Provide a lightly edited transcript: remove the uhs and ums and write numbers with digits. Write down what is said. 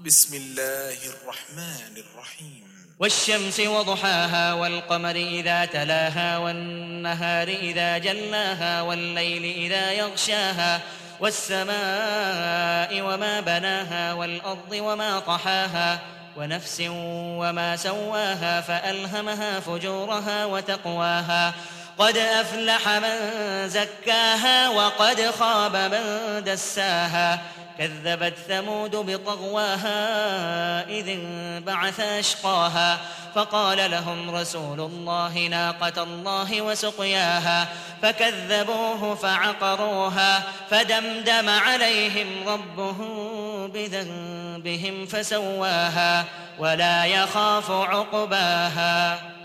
بسم الله الرحمن الرحيم. والشمس وضحاها والقمر إذا تلاها والنهار إذا جلاها والليل إذا يغشاها والسماء وما بناها والأرض وما طحاها ونفس وما سواها فألهمها فجورها وتقواها قد أفلح من زكاها وقد خاب من دساها كذبت ثمود بطغواها إذ انبعث أشقاها فقال لهم رسول الله ناقة الله وسقياها فكذبوه فعقروها فدمدم عليهم ربهم بذنبهم فسواها ولا يخاف عقباها.